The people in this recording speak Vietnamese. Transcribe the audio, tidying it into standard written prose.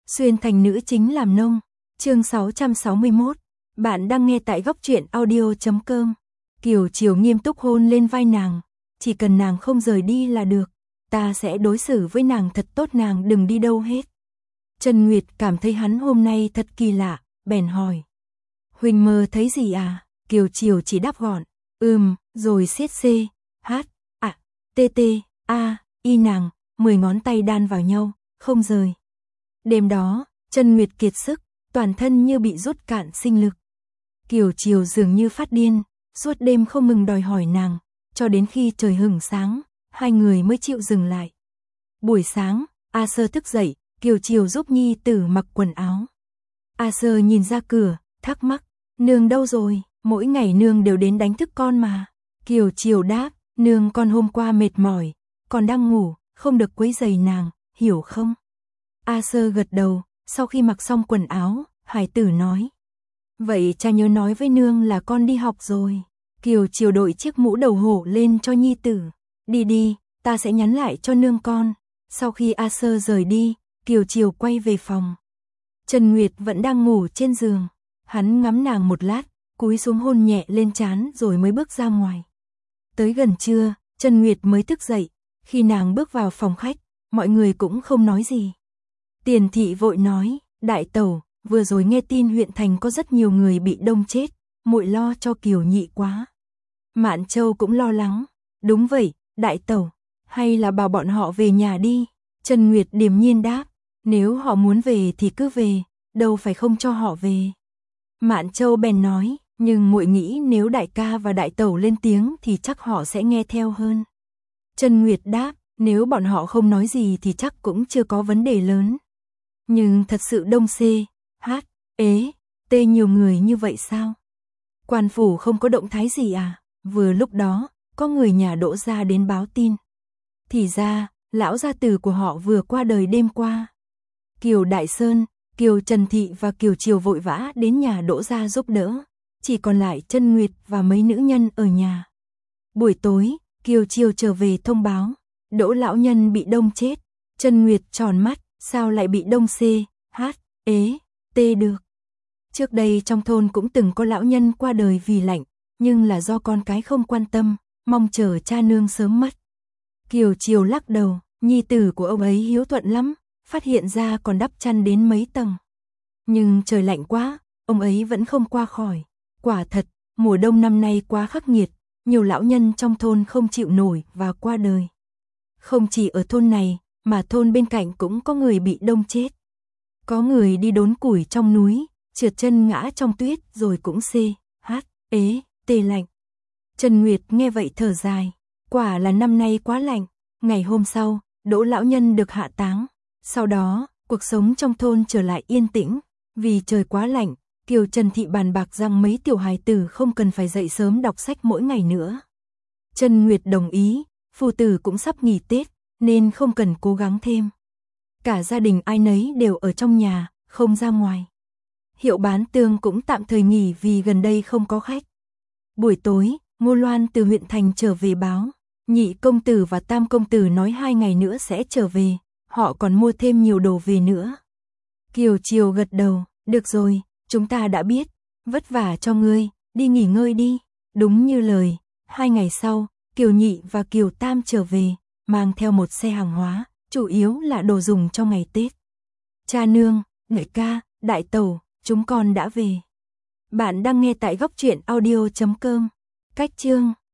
Xuyên thành nữ chính làm nông. Chương 661. Bạn đang nghe tại góc truyện audio.com. Kiều Chiều nghiêm túc hôn lên vai nàng. Chỉ cần nàng không rời đi là được. Ta sẽ đối xử với nàng thật tốt, nàng đừng đi đâu hết. Trần Nguyệt cảm thấy hắn hôm nay thật kỳ lạ, bèn hỏi. Huỳnh mơ thấy gì à? Kiều Chiều chỉ đáp gọn. Rồi siết C, H, A, T, T, A, Y nàng, 10 ngón tay đan vào nhau, không rời. Đêm đó, Trần Nguyệt kiệt sức, toàn thân như bị rút cạn sinh lực. Kiều Chiều dường như phát điên, suốt đêm không ngừng đòi hỏi nàng, cho đến khi trời hửng sáng, hai người mới chịu dừng lại. Buổi sáng, A Sơ thức dậy, Kiều Chiều giúp nhi tử mặc quần áo. A Sơ nhìn ra cửa, thắc mắc, nương đâu rồi, mỗi ngày nương đều đến đánh thức con mà. Kiều Chiều đáp, nương con hôm qua mệt mỏi, còn đang ngủ, không được quấy rầy nàng, hiểu không? A Sơ gật đầu, sau khi mặc xong quần áo, hải tử nói. Vậy cha nhớ nói với nương là con đi học rồi. Kiều Chiều đội chiếc mũ đầu hổ lên cho nhi tử. Đi đi, ta sẽ nhắn lại cho nương con. Sau khi A Sơ rời đi, Kiều Chiều quay về phòng. Trần Nguyệt vẫn đang ngủ trên giường. Hắn ngắm nàng một lát, cúi xuống hôn nhẹ lên trán rồi mới bước ra ngoài. Tới gần trưa, Trần Nguyệt mới thức dậy. Khi nàng bước vào phòng khách, mọi người cũng không nói gì. Tiền thị vội nói, đại tẩu, vừa rồi nghe tin huyện thành có rất nhiều người bị đông chết, muội lo cho Kiều nhị quá. Mạn Châu cũng lo lắng, đúng vậy, đại tẩu, hay là bảo bọn họ về nhà đi. Trần Nguyệt điềm nhiên đáp, nếu họ muốn về thì cứ về, đâu phải không cho họ về. Mạn Châu bèn nói, nhưng muội nghĩ nếu đại ca và đại tẩu lên tiếng thì chắc họ sẽ nghe theo hơn. Trần Nguyệt đáp, nếu bọn họ không nói gì thì chắc cũng chưa có vấn đề lớn. Nhưng thật sự đông C, H, ế, T nhiều người như vậy sao? Quan phủ không có động thái gì à? Vừa lúc đó, có người nhà Đỗ gia đến báo tin. Thì ra, lão gia tử của họ vừa qua đời đêm qua. Kiều Đại Sơn, Kiều Trần Thị và Kiều Chiều vội vã đến nhà Đỗ gia giúp đỡ. Chỉ còn lại Trân Nguyệt và mấy nữ nhân ở nhà. Buổi tối, Kiều Chiều trở về thông báo. Đỗ lão nhân bị đông chết. Trân Nguyệt tròn mắt, sao lại bị đông C, H, ế, T được? Trước đây trong thôn cũng từng có lão nhân qua đời vì lạnh, nhưng là do con cái không quan tâm, mong chờ cha nương sớm mất. Kiều Chiều lắc đầu, nhi tử của ông ấy hiếu thuận lắm, phát hiện ra còn đắp chăn đến mấy tầng. Nhưng trời lạnh quá, ông ấy vẫn không qua khỏi. Quả thật, mùa đông năm nay quá khắc nghiệt, nhiều lão nhân trong thôn không chịu nổi và qua đời. Không chỉ ở thôn này, mà thôn bên cạnh cũng có người bị đông chết. Có người đi đốn củi trong núi, trượt chân ngã trong tuyết rồi cũng C, H, ế, T lạnh. Trần Nguyệt nghe vậy thở dài, quả là năm nay quá lạnh. Ngày hôm sau, Đỗ lão nhân được hạ táng. Sau đó, cuộc sống trong thôn trở lại yên tĩnh. Vì trời quá lạnh, Kiều Trần Thị bàn bạc rằng mấy tiểu hài tử không cần phải dậy sớm đọc sách mỗi ngày nữa. Trần Nguyệt đồng ý, phu tử cũng sắp nghỉ Tết, nên không cần cố gắng thêm. Cả gia đình ai nấy đều ở trong nhà, không ra ngoài. Hiệu bán tương cũng tạm thời nghỉ vì gần đây không có khách. Buổi tối, Ngô Loan từ huyện thành trở về báo. Nhị công tử và tam công tử nói 2 ngày nữa sẽ trở về, họ còn mua thêm nhiều đồ về nữa. Kiều Chiều gật đầu, được rồi, chúng ta đã biết, vất vả cho ngươi, đi nghỉ ngơi đi. Đúng như lời, 2 ngày sau, Kiều Nhị và Kiều Tam trở về, mang theo một xe hàng hóa, chủ yếu là đồ dùng cho ngày Tết. Cha nương, đại ca, đại tẩu, chúng con đã về. Bạn đang nghe tại góc truyện audio.com. Cách chương